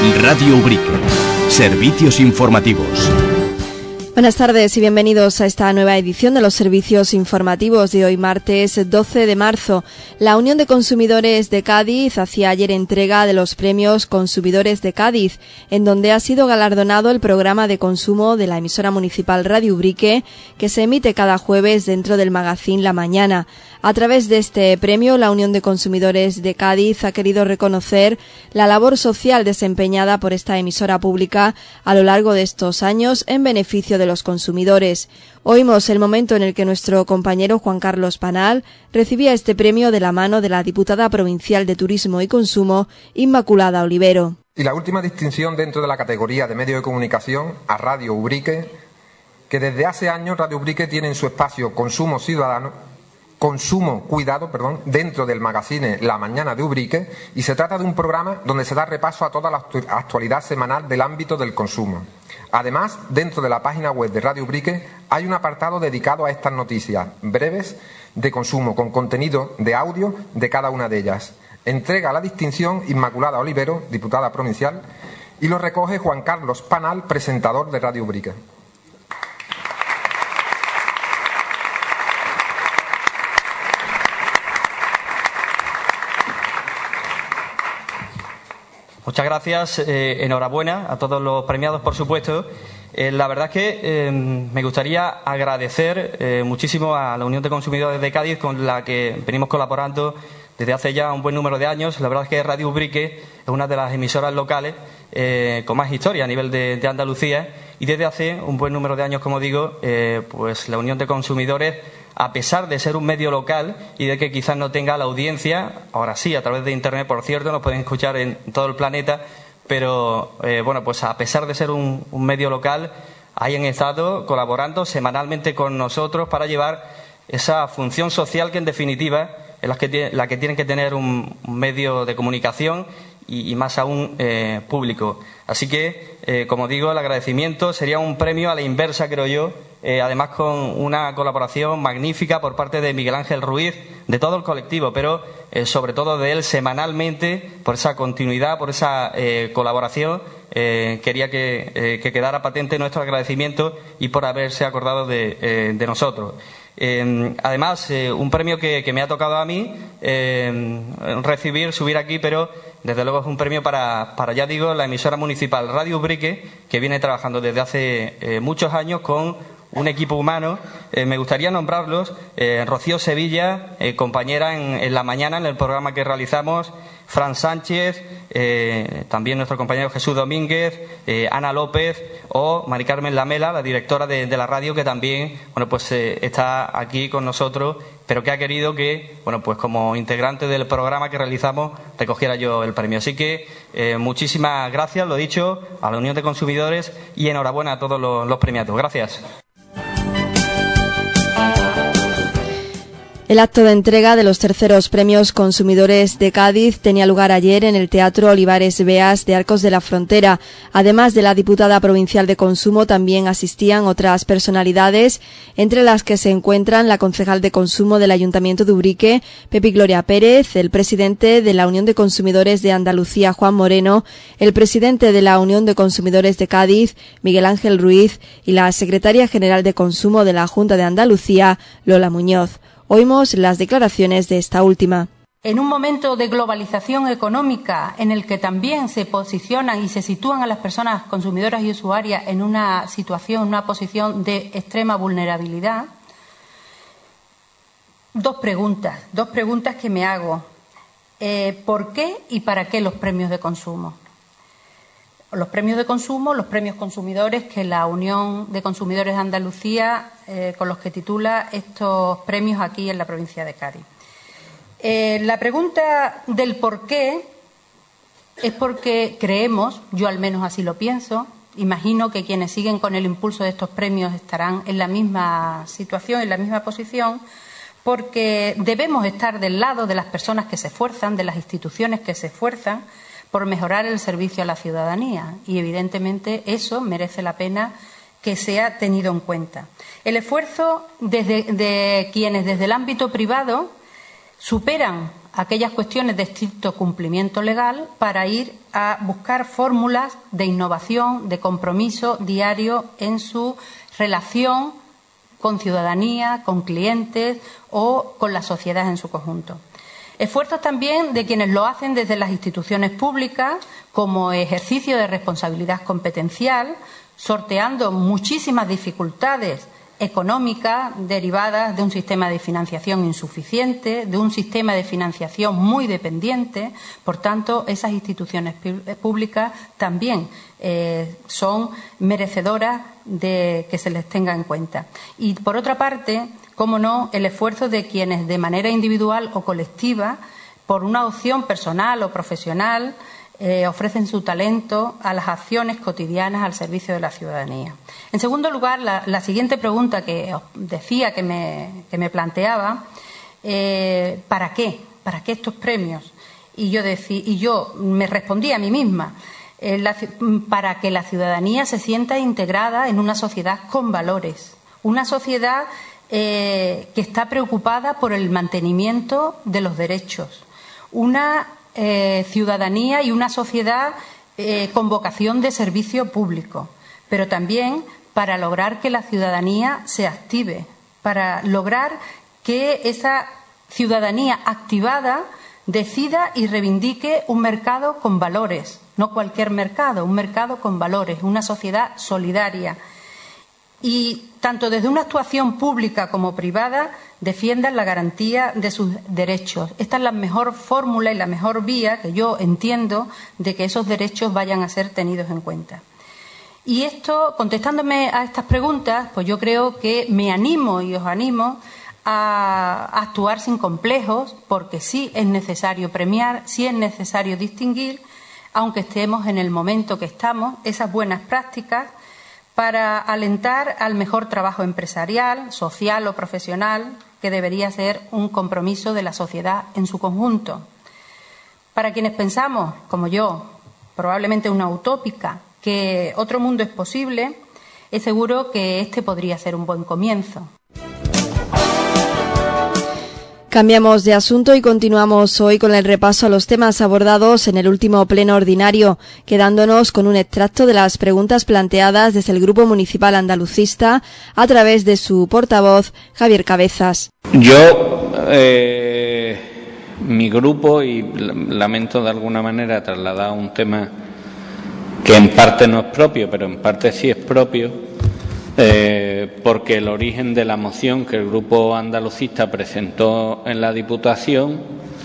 Radio Ubrique. Servicios informativos. Buenas tardes y bienvenidos a esta nueva edición de los servicios informativos de hoy martes 12 de marzo. La Unión de Consumidores de Cádiz hacía ayer entrega de los premios Consumidores de Cádiz, en donde ha sido galardonado el programa de consumo de la emisora municipal Radio Ubrique, que se emite cada jueves dentro del magazín La Mañana. A través de este premio, la Unión de Consumidores de Cádiz ha querido reconocer la labor social desempeñada por esta emisora pública a lo largo de estos años en beneficio de los consumidores. Oímos el momento en el que nuestro compañero Juan Carlos Panal recibía este premio de la mano de la diputada provincial de Turismo y Consumo, Inmaculada Olivero. Y la última distinción dentro de la categoría de medios de comunicación a Radio Ubrique, que desde hace años Radio Ubrique tiene en su espacio Consumo Cuidado, dentro del magazine La Mañana de Ubrique, y se trata de un programa donde se da repaso a toda la actualidad semanal del ámbito del consumo. Además, dentro de la página web de Radio Ubrique hay un apartado dedicado a estas noticias breves de consumo, con contenido de audio de cada una de ellas. Entrega la distinción Inmaculada Olivero, diputada provincial, y lo recoge Juan Carlos Panal, presentador de Radio Ubrique. Muchas gracias, enhorabuena a todos los premiados, por supuesto. La verdad es que me gustaría agradecer muchísimo a la Unión de Consumidores de Cádiz, con la que venimos colaborando desde hace ya un buen número de años. La verdad es que Radio Ubrique es una de las emisoras locales con más historia a nivel de Andalucía, y desde hace un buen número de años, como digo, pues la Unión de Consumidores, a pesar de ser un medio local y de que quizás no tenga la audiencia, ahora sí, a través de Internet, por cierto, nos pueden escuchar en todo el planeta, pero pues a pesar de ser un medio local, hayan estado colaborando semanalmente con nosotros para llevar esa función social que, en definitiva, es la que tienen que tener un medio de comunicación y más aún público. Así que, como digo, el agradecimiento sería un premio a la inversa, creo yo, además con una colaboración magnífica por parte de Miguel Ángel Ruiz, de todo el colectivo, pero sobre todo de él semanalmente, por esa continuidad, por esa colaboración. Quería que quedara patente nuestro agradecimiento y por haberse acordado de nosotros. Además, un premio que me ha tocado a mí subir aquí, pero desde luego es un premio para ya digo, la emisora municipal Radio Ubrique, que viene trabajando desde hace muchos años con un equipo humano. Me gustaría nombrarlos: Rocío Sevilla, compañera en La Mañana, en el programa que realizamos; Fran Sánchez, también nuestro compañero Jesús Domínguez, Ana López, o Mari Carmen Lamela, la directora de la radio, que también está aquí con nosotros, pero que ha querido que, pues como integrante del programa que realizamos, recogiera yo el premio. Así que muchísimas gracias, lo dicho, a la Unión de Consumidores, y enhorabuena a todos los premiados. Gracias. El acto de entrega de los terceros premios Consumidores de Cádiz tenía lugar ayer en el Teatro Olivares Beas de Arcos de la Frontera. Además de la diputada provincial de Consumo, también asistían otras personalidades, entre las que se encuentran la concejal de Consumo del Ayuntamiento de Ubrique, Pepi Gloria Pérez, el presidente de la Unión de Consumidores de Andalucía, Juan Moreno, el presidente de la Unión de Consumidores de Cádiz, Miguel Ángel Ruiz, y la secretaria general de Consumo de la Junta de Andalucía, Lola Muñoz. Oímos las declaraciones de esta última. En un momento de globalización económica en el que también se posicionan y se sitúan a las personas consumidoras y usuarias en una posición de extrema vulnerabilidad, dos preguntas que me hago. ¿Por qué y para qué los premios de consumo? Los premios de consumo, los premios consumidores que la Unión de Consumidores de Andalucía, con los que titula estos premios aquí en la provincia de Cádiz. La pregunta del por qué es porque creemos, yo al menos así lo pienso, imagino que quienes siguen con el impulso de estos premios estarán en la misma situación, en la misma posición, porque debemos estar del lado de las personas que se esfuerzan, de las instituciones que se esfuerzan por mejorar el servicio a la ciudadanía, y evidentemente eso merece la pena que sea tenido en cuenta. El esfuerzo de quienes desde el ámbito privado superan aquellas cuestiones de estricto cumplimiento legal para ir a buscar fórmulas de innovación, de compromiso diario en su relación con ciudadanía, con clientes o con la sociedad en su conjunto. Esfuerzos también de quienes lo hacen desde las instituciones públicas como ejercicio de responsabilidad competencial, sorteando muchísimas dificultades económicas derivadas de un sistema de financiación insuficiente, de un sistema de financiación muy dependiente. Por tanto, esas instituciones públicas también son merecedoras de que se les tenga en cuenta. Y, por otra parte, cómo no, el esfuerzo de quienes de manera individual o colectiva, por una opción personal o profesional, ofrecen su talento a las acciones cotidianas al servicio de la ciudadanía. En segundo lugar, la siguiente pregunta que os decía que me planteaba, ¿para qué? ¿Para qué estos premios? Y yo me respondí a mí misma, para que la ciudadanía se sienta integrada en una sociedad con valores, una sociedad que está preocupada por el mantenimiento de los derechos, una ciudadanía y una sociedad con vocación de servicio público, pero también para lograr que la ciudadanía se active, para lograr que esa ciudadanía activada decida y reivindique un mercado con valores, no cualquier mercado, un mercado con valores, una sociedad solidaria. Y tanto desde una actuación pública como privada defiendan la garantía de sus derechos. Esta es la mejor fórmula y la mejor vía que yo entiendo de que esos derechos vayan a ser tenidos en cuenta. Y esto, contestándome a estas preguntas, pues yo creo que me animo y os animo a actuar sin complejos, porque sí es necesario premiar, sí es necesario distinguir, aunque estemos en el momento que estamos, esas buenas prácticas para alentar al mejor trabajo empresarial, social o profesional, que debería ser un compromiso de la sociedad en su conjunto. Para quienes pensamos, como yo, probablemente una utópica, que otro mundo es posible, es seguro que este podría ser un buen comienzo. Cambiamos de asunto y continuamos hoy con el repaso a los temas abordados en el último pleno ordinario, quedándonos con un extracto de las preguntas planteadas desde el Grupo Municipal Andalucista a través de su portavoz, Javier Cabezas. Yo, mi grupo, y lamento de alguna manera trasladar un tema que en parte no es propio, pero en parte sí es propio, porque el origen de la moción que el Grupo Andalucista presentó en la Diputación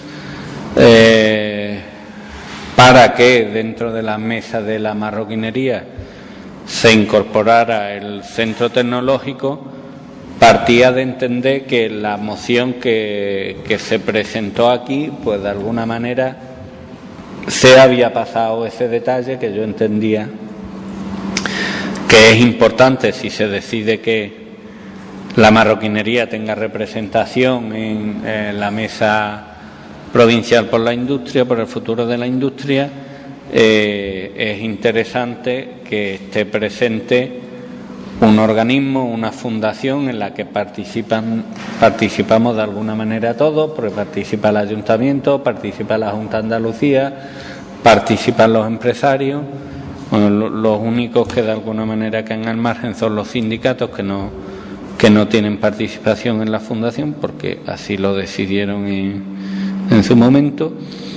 para que dentro de la mesa de la marroquinería se incorporara el centro tecnológico, partía de entender que la moción que se presentó aquí, pues de alguna manera se había pasado ese detalle que yo entendía que es importante si se decide que la marroquinería tenga representación en la mesa provincial por la industria, por el futuro de la industria. Es interesante que esté presente un organismo, una fundación en la que participamos de alguna manera todos, porque participa el Ayuntamiento, participa la Junta de Andalucía, participan los empresarios. Bueno, los únicos que de alguna manera quedan al margen son los sindicatos que no tienen participación en la fundación porque así lo decidieron en su momento.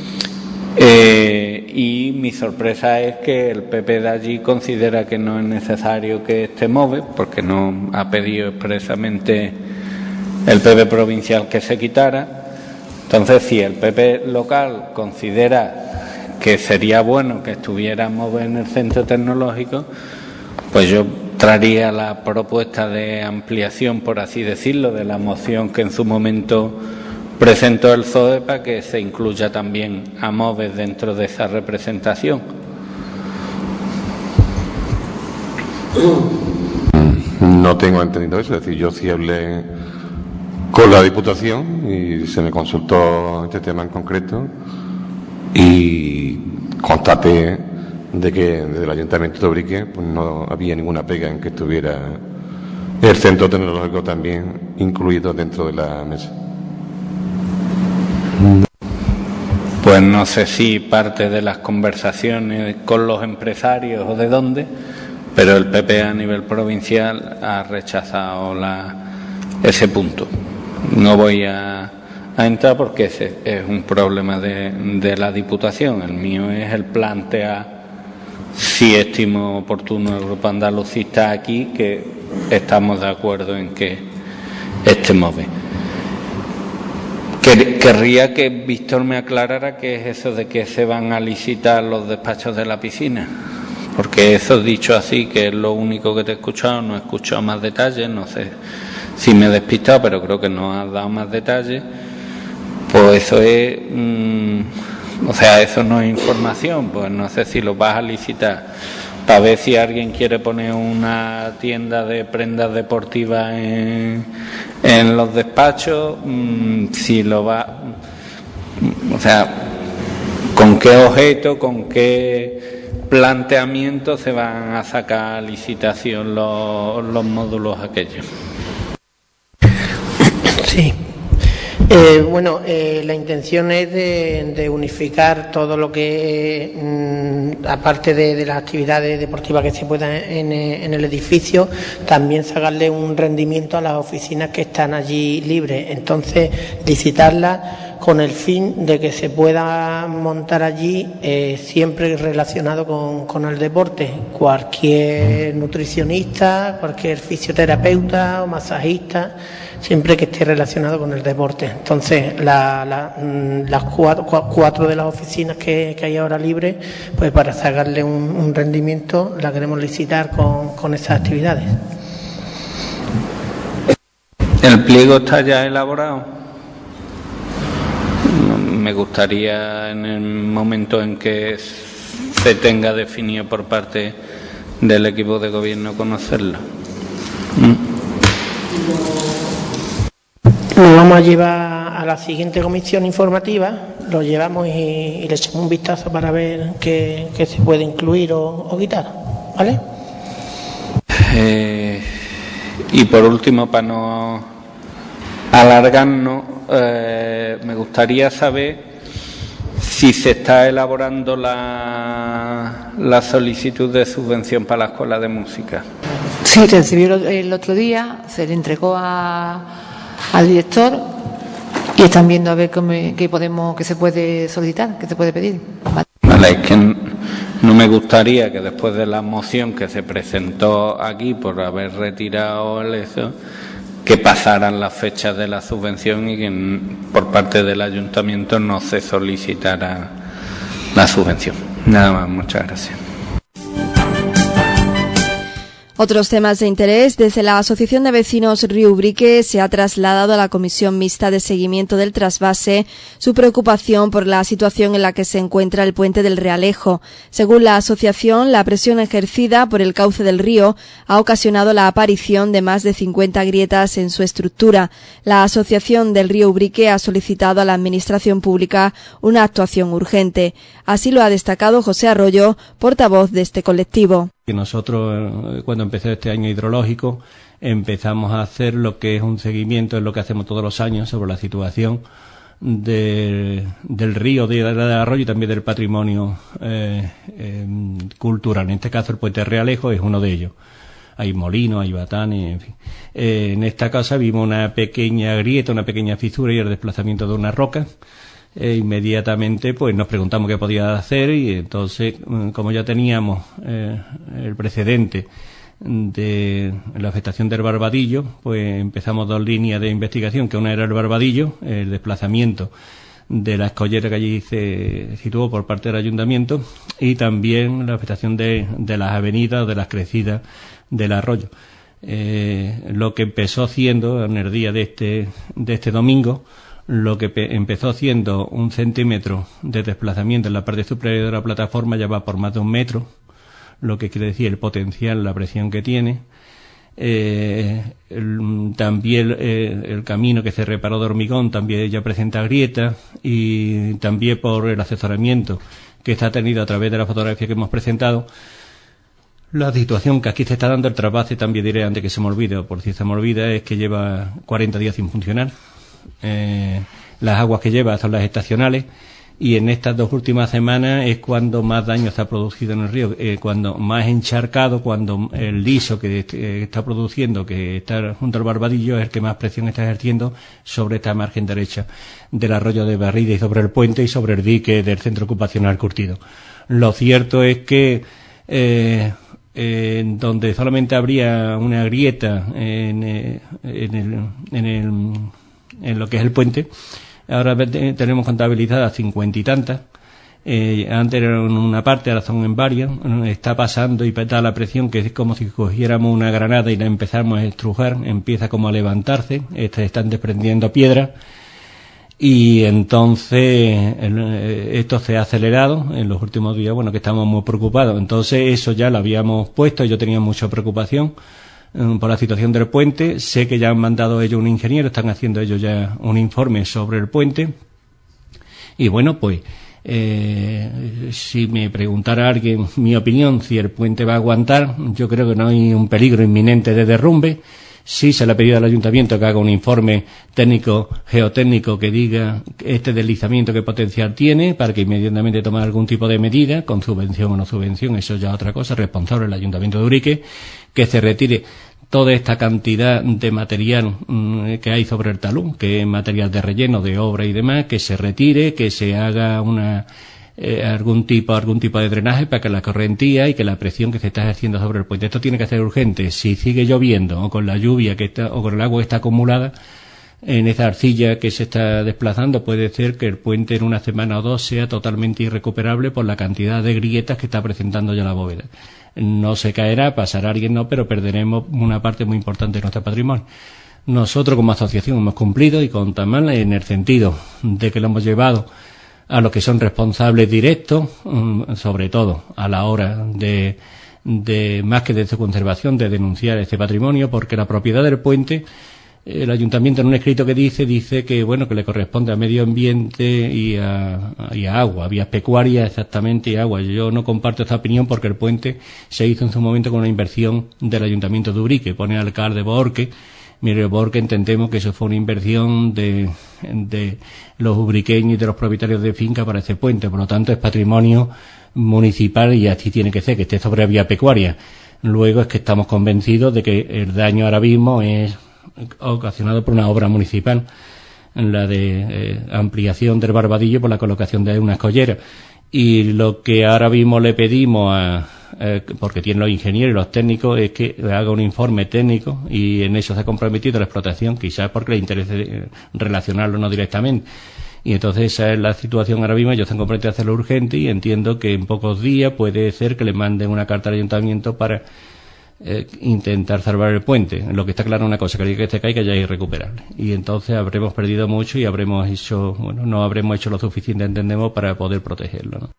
Y mi sorpresa es que el PP de allí considera que no es necesario que esté MOVE, porque no ha pedido expresamente el PP provincial que se quitara. Entonces, si el PP local considera que sería bueno que estuviera MOVE en el centro tecnológico, pues yo traería la propuesta de ampliación, por así decirlo, de la moción que en su momento presentó el PSOE para que se incluya también a MOVE dentro de esa representación. No tengo entendido eso, es decir, yo sí hablé con la Diputación y se me consultó este tema en concreto y constaté de que desde el Ayuntamiento de Ubrique pues no había ninguna pega en que estuviera el centro tecnológico también incluido dentro de la mesa. pues no sé si parte de las conversaciones con los empresarios o de dónde, pero el PP a nivel provincial ha rechazado ese punto. No voy a entrar porque ese es un problema de la Diputación. El mío es el plantear si estimo oportuno el grupo andalucista aquí, que estamos de acuerdo en que estemos bien. Querría que Víctor me aclarara qué es eso de que se van a licitar los despachos de la piscina, porque eso dicho así, que es lo único que te he escuchado, no he escuchado más detalles, no sé si me he despistado, pero creo que no has dado más detalles. Pues eso es, o sea, eso no es información, pues no sé si lo vas a licitar para ver si alguien quiere poner una tienda de prendas deportivas en los despachos, si lo va, o sea, con qué objeto, con qué planteamiento se van a sacar a licitación los módulos aquellos. Sí. Bueno, la intención es de unificar todo lo que, aparte de las actividades deportivas que se puedan en el edificio, también sacarle un rendimiento a las oficinas que están allí libres. Entonces, licitarlas con el fin de que se pueda montar allí siempre relacionado con el deporte. Cualquier nutricionista, cualquier fisioterapeuta o masajista, siempre que esté relacionado con el deporte. Entonces, las cuatro de las oficinas que hay ahora libres, pues para sacarle un rendimiento, la queremos licitar con esas actividades. ¿El pliego está ya elaborado? Me gustaría, en el momento en que se tenga definido por parte del equipo de gobierno, conocerlo. Lo vamos a llevar a la siguiente comisión informativa, lo llevamos y le echamos un vistazo para ver qué se puede incluir o quitar, ¿vale? Y por último, para no alargarnos, me gustaría saber si se está elaborando la solicitud de subvención para la escuela de música. Sí, recibió el otro día, se le entregó al director y están viendo a ver qué se puede solicitar, qué se puede pedir. Vale, es que no me gustaría que después de la moción que se presentó aquí por haber retirado eso, que pasaran las fechas de la subvención y que por parte del ayuntamiento no se solicitara la subvención. Nada más, muchas gracias. Otros temas de interés. Desde la Asociación de Vecinos Río Ubrique se ha trasladado a la Comisión Mixta de Seguimiento del Trasvase su preocupación por la situación en la que se encuentra el puente del Realejo. Según la asociación, la presión ejercida por el cauce del río ha ocasionado la aparición de más de 50 grietas en su estructura. La Asociación del Río Ubrique ha solicitado a la Administración Pública una actuación urgente. Así lo ha destacado José Arroyo, portavoz de este colectivo. Que nosotros, cuando empezó este año hidrológico, empezamos a hacer lo que es un seguimiento, es lo que hacemos todos los años, sobre la situación del río, del arroyo y también del patrimonio cultural. En este caso, el puente Realejo es uno de ellos. Hay molinos, hay batanes, en fin. En esta casa vimos una pequeña grieta, una pequeña fisura y el desplazamiento de una roca. Inmediatamente pues nos preguntamos qué podía hacer y entonces, como ya teníamos el precedente de la afectación del Barbadillo, pues empezamos dos líneas de investigación, que una era el Barbadillo, el desplazamiento de la escollera que allí se situó por parte del ayuntamiento, y también la afectación de las avenidas, de las crecidas del arroyo. Lo que empezó siendo en el día de este domingo, lo que empezó siendo 1 centímetro de desplazamiento en la parte superior de la plataforma ya va por más de 1 metro, lo que quiere decir el potencial, la presión que tiene. También el camino que se reparó de hormigón también ya presenta grietas, y también por el asesoramiento que está tenido a través de la fotografía que hemos presentado. La situación que aquí se está dando, el trasvase, también diré antes que se me olvide, o por si se me olvida, es que lleva 40 días sin funcionar. Las aguas que lleva son las estacionales, y en estas 2 últimas semanas es cuando más daño se ha producido en el río, cuando más encharcado, cuando el liso que está produciendo, que está junto al Barbadillo, es el que más presión está ejerciendo sobre esta margen derecha del arroyo de Barrida y sobre el puente y sobre el dique del centro ocupacional Curtido. Lo cierto es que donde solamente habría una grieta en lo que es el puente, ahora tenemos contabilizadas 50 y tantas. Antes era en una parte, ahora son en varias. Está pasando y da la presión que es como si cogiéramos una granada y la empezamos a estrujar. Empieza como a levantarse, están desprendiendo piedras. Y entonces esto se ha acelerado en los últimos días, bueno, que estamos muy preocupados. Entonces eso ya lo habíamos puesto, yo tenía mucha preocupación por la situación del puente. Sé que ya han mandado ellos un ingeniero, están haciendo ellos ya un informe sobre el puente. Y bueno, pues si me preguntara alguien mi opinión, si el puente va a aguantar, yo creo que no hay un peligro inminente de derrumbe. Sí se le ha pedido al ayuntamiento que haga un informe técnico, geotécnico, que diga este deslizamiento qué potencial tiene, para que inmediatamente tome algún tipo de medida, con subvención o no subvención, eso ya es otra cosa, responsable el ayuntamiento de Ubrique, que se retire toda esta cantidad de material que hay sobre el talud, que es material de relleno, de obra y demás, que se retire, que se haga algún tipo de drenaje para que la correntía y que la presión que se está ejerciendo sobre el puente, esto tiene que ser urgente. Si sigue lloviendo o con la lluvia o con el agua que está acumulada en esa arcilla que se está desplazando, puede ser que el puente en una semana o 2 sea totalmente irrecuperable por la cantidad de grietas que está presentando ya la bóveda. No se caerá, pasará alguien no, pero perderemos una parte muy importante de nuestro patrimonio. Nosotros como asociación hemos cumplido y con Tamal en el sentido de que lo hemos llevado a los que son responsables directos, sobre todo a la hora de más que de su conservación, de denunciar este patrimonio, porque la propiedad del puente, el ayuntamiento en un escrito que dice que bueno, que le corresponde a medio ambiente y a agua, vías pecuarias exactamente y agua. Yo no comparto esta opinión porque el puente se hizo en su momento con una inversión del ayuntamiento de Ubrique, pone al alcalde Borque. Mire, porque entendemos que eso fue una inversión de los ubriqueños y de los propietarios de finca para ese puente. Por lo tanto, es patrimonio municipal y así tiene que ser, que esté sobre vía pecuaria. Luego es que estamos convencidos de que el daño ahora mismo es ocasionado por una obra municipal, la de ampliación del Barbadillo por la colocación de unas colleras. Y lo que ahora mismo le pedimos porque tienen los ingenieros y los técnicos, es que haga un informe técnico, y en eso se ha comprometido la explotación, quizás porque le interese relacionarlo no directamente. Y entonces esa es la situación ahora mismo. Ellos están comprometidos a hacerlo urgente y entiendo que en pocos días puede ser que le manden una carta al ayuntamiento para intentar salvar el puente. Lo que está claro una cosa, que el día que se caiga ya es irrecuperable. Y entonces habremos perdido mucho y no habremos hecho lo suficiente, entendemos, para poder protegerlo, ¿no?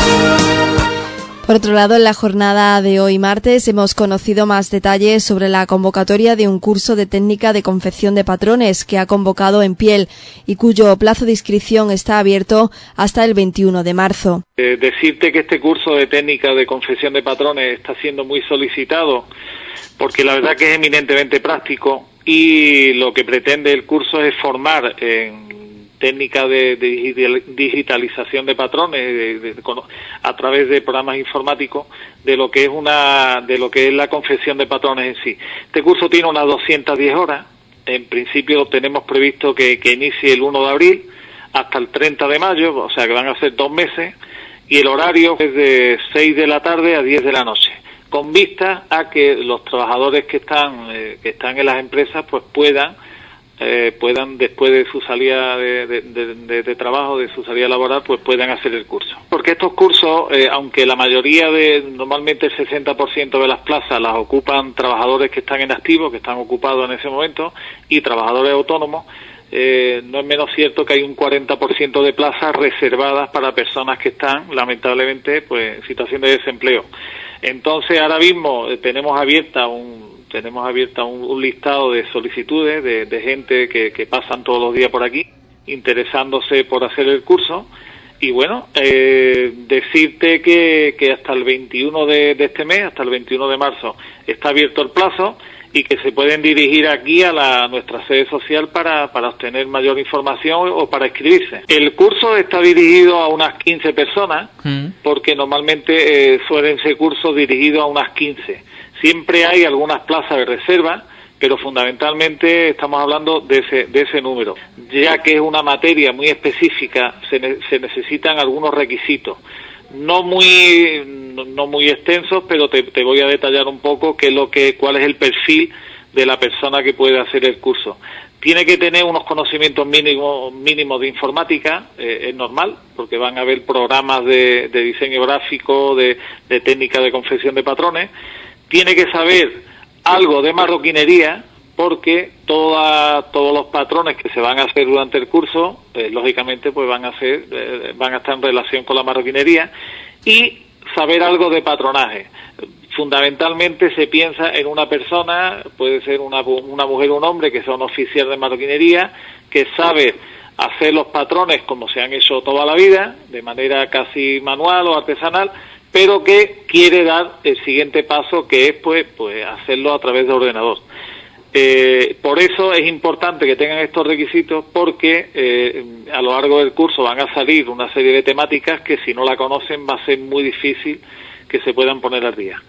Por otro lado, en la jornada de hoy martes hemos conocido más detalles sobre la convocatoria de un curso de técnica de confección de patrones que ha convocado En Piel y cuyo plazo de inscripción está abierto hasta el 21 de marzo. Decirte que este curso de técnica de confección de patrones está siendo muy solicitado porque la verdad que es eminentemente práctico, y lo que pretende el curso es formar en técnica de digitalización de patrones a través de programas informáticos de lo que es la confección de patrones en sí. Este curso tiene unas 210 horas. En principio tenemos previsto que inicie el 1 de abril hasta el 30 de mayo, o sea que van a ser 2 meses, y el horario es de 6 de la tarde a 10 de la noche, con vista a que los trabajadores que están en las empresas pues puedan después de su salida de trabajo, de su salida laboral, pues puedan hacer el curso. Porque estos cursos, aunque la mayoría normalmente el 60% de las plazas las ocupan trabajadores que están en activo, que están ocupados en ese momento, y trabajadores autónomos, no es menos cierto que hay un 40% de plazas reservadas para personas que están, lamentablemente, pues en situación de desempleo. Entonces, ahora mismo tenemos abierta un listado de solicitudes de gente que pasan todos los días por aquí interesándose por hacer el curso. Y bueno, decirte que hasta el 21 de este mes, hasta el 21 de marzo, está abierto el plazo, y que se pueden dirigir aquí a nuestra sede social para obtener mayor información o para inscribirse. El curso está dirigido a unas 15 personas, porque normalmente suelen ser cursos dirigidos a unas 15. Siempre hay algunas plazas de reserva, pero fundamentalmente estamos hablando de ese número. Ya que es una materia muy específica, se necesitan algunos requisitos. No muy extensos, pero te voy a detallar un poco cuál es el perfil de la persona que puede hacer el curso. Tiene que tener unos conocimientos mínimos de informática, es normal, porque van a haber programas de diseño gráfico, de técnica de confección de patrones. Tiene que saber algo de marroquinería, porque todos los patrones que se van a hacer durante el curso, lógicamente, pues van a estar en relación con la marroquinería, y saber algo de patronaje. Fundamentalmente se piensa en una persona, puede ser una mujer o un hombre, que sea un oficial de marroquinería, que sabe hacer los patrones como se han hecho toda la vida, de manera casi manual o artesanal, pero que quiere dar el siguiente paso, que es pues hacerlo a través de ordenador. Por eso es importante que tengan estos requisitos, porque a lo largo del curso van a salir una serie de temáticas que, si no la conocen, va a ser muy difícil que se puedan poner al día.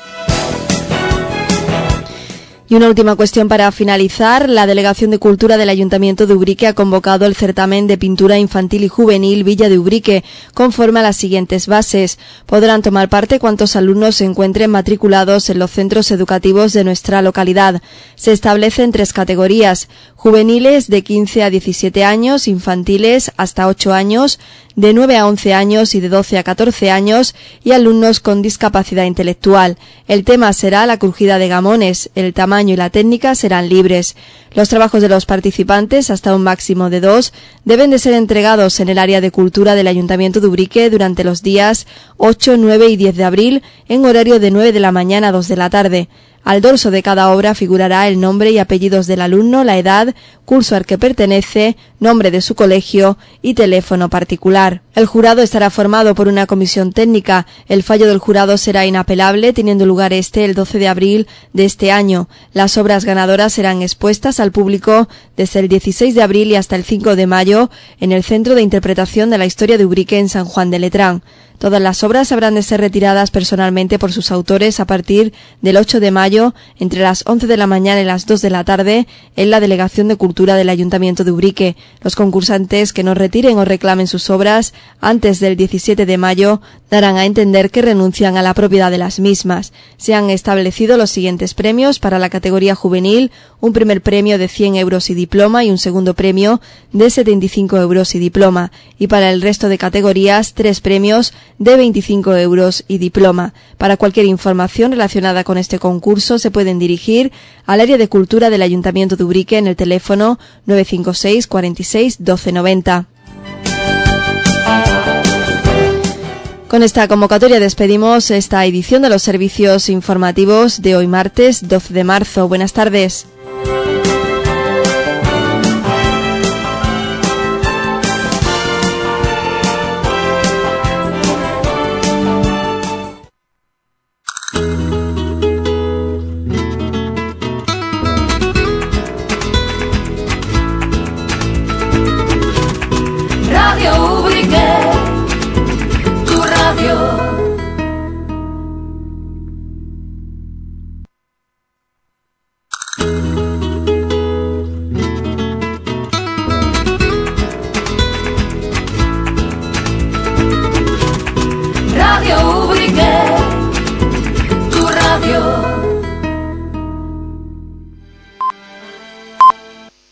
Y una última cuestión para finalizar. La Delegación de Cultura del Ayuntamiento de Ubrique ha convocado el certamen de pintura infantil y juvenil Villa de Ubrique, conforme a las siguientes bases. Podrán tomar parte cuantos alumnos se encuentren matriculados en los centros educativos de nuestra localidad. Se establecen 3 categorías: juveniles de 15 a 17 años, infantiles hasta 8 años, de 9 a 11 años y de 12 a 14 años, y alumnos con discapacidad intelectual. El tema será la crujida de gamones. El tamaño y la técnica serán libres. Los trabajos de los participantes, hasta un máximo de 2, deben de ser entregados en el área de cultura del Ayuntamiento de Ubrique durante los días 8, 9 y 10 de abril, en horario de 9 de la mañana a 2 de la tarde. Al dorso de cada obra figurará el nombre y apellidos del alumno, la edad, curso al que pertenece, nombre de su colegio y teléfono particular. El jurado estará formado por una comisión técnica. El fallo del jurado será inapelable, teniendo lugar el 12 de abril de este año. Las obras ganadoras serán expuestas al público desde el 16 de abril y hasta el 5 de mayo en el Centro de Interpretación de la Historia de Ubrique en San Juan de Letrán. Todas las obras habrán de ser retiradas personalmente por sus autores a partir del 8 de mayo, entre las 11 de la mañana y las 2 de la tarde, en la Delegación de Cultura del Ayuntamiento de Ubrique. Los concursantes que no retiren o reclamen sus obras antes del 17 de mayo darán a entender que renuncian a la propiedad de las mismas. Se han establecido los siguientes premios para la categoría juvenil: un primer premio de 100 euros y diploma y un segundo premio de 75 euros y diploma. Y para el resto de categorías, 3 premios de 25 euros y diploma. Para cualquier información relacionada con este concurso se pueden dirigir al área de cultura del Ayuntamiento de Ubrique en el teléfono 956 46 1290. Con esta convocatoria despedimos esta edición de los servicios informativos de hoy martes 12 de marzo. Buenas tardes.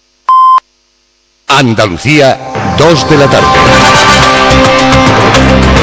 Andalucía, 2 de la tarde.